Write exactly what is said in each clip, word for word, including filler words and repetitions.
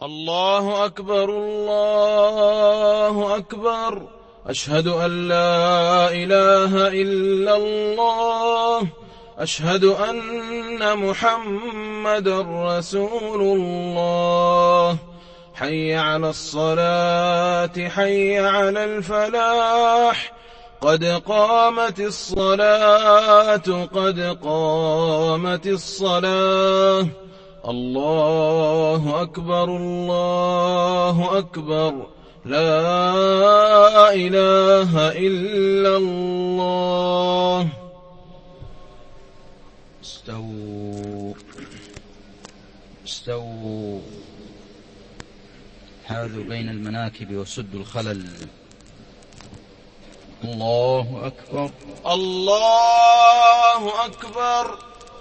الله أكبر الله أكبر. أشهد أن لا إله إلا الله. أشهد أن محمدا رسول الله. حي على الصلاة حي على الفلاح. قد قامت الصلاة قد قامت الصلاة. الله أكبر الله أكبر. لا إله إلا الله. استووا استووا. حاذوا بين المناكب وسدوا الخلل. الله أكبر الله أكبر.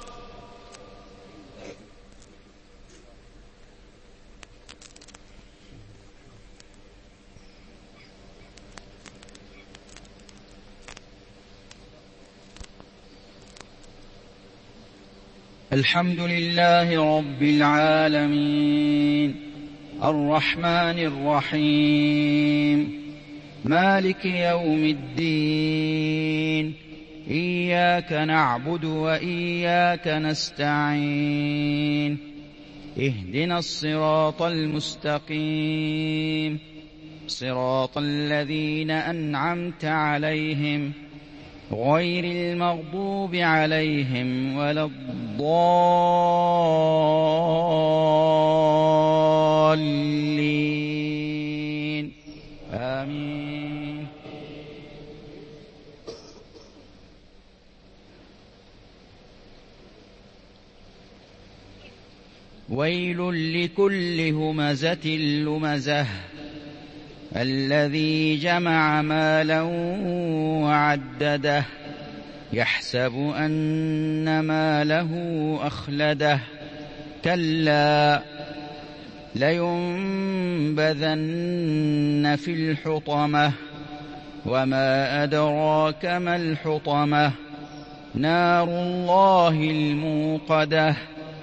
الحمد لله رب العالمين الرحمن الرحيم مالك يوم الدين. إياك نعبد وإياك نستعين. اهدنا الصراط المستقيم صراط الذين أنعمت عليهم غير المغضوب عليهم ولا الضالين. آمين. ويل لكل همزة لمزة الذي جمع مالا وعدده يحسب أن ماله أخلده. كلا لينبذن في الحطمة وما أدراك ما الحطمة. نار الله الموقدة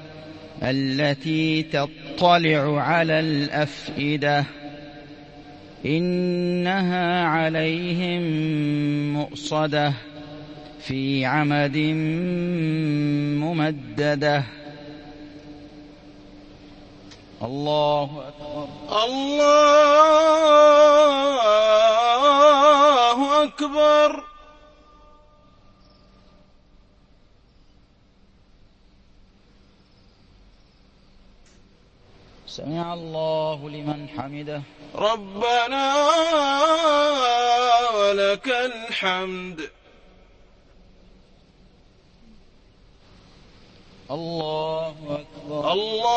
التي تطلع على الأفئدة. إنها عليهم مؤصدة في عمد ممددة. الله أكبر الله أكبر. سمع الله لمن حمده. ربنا ولك الحمد. الله أكبر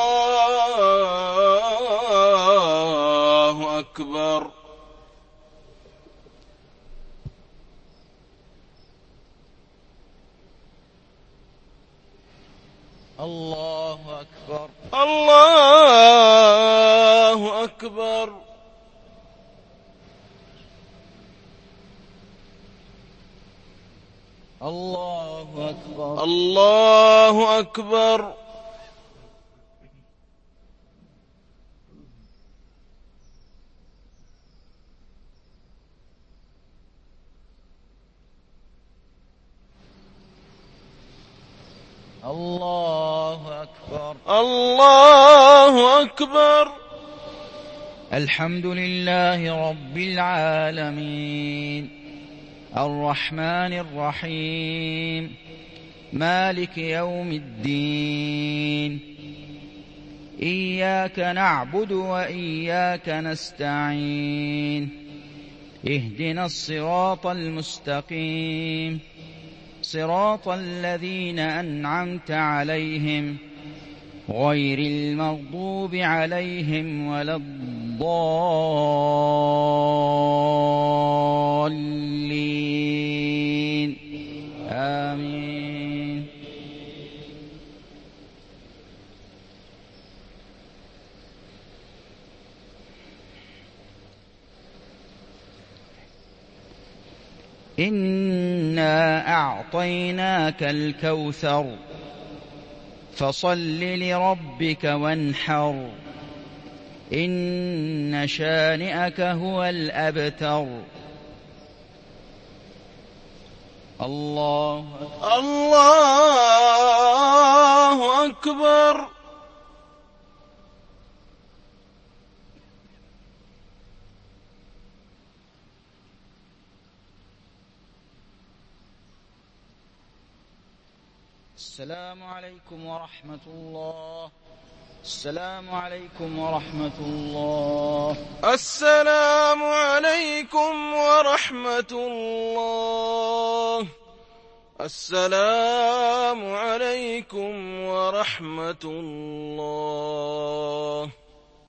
الله أكبر. الله أكبر الله أكبر. الله أكبر الله أكبر. الله أكبر الله أكبر. الحمد لله رب العالمين الرحمن الرحيم مالك يوم الدين. إياك نعبد وإياك نستعين. اهدنا الصراط المستقيم صراط الذين أنعمت عليهم غير المغضوب عليهم ولا الضالين. آمين. إنا أعطيناك الكوثر فصل لربك وانحر إن شانئك هو الأبتر. الله أكبر. الله أكبر. السلام عليكم ورحمة الله. السلام عليكم ورحمة الله. السلام عليكم ورحمة الله. السلام عليكم ورحمة الله.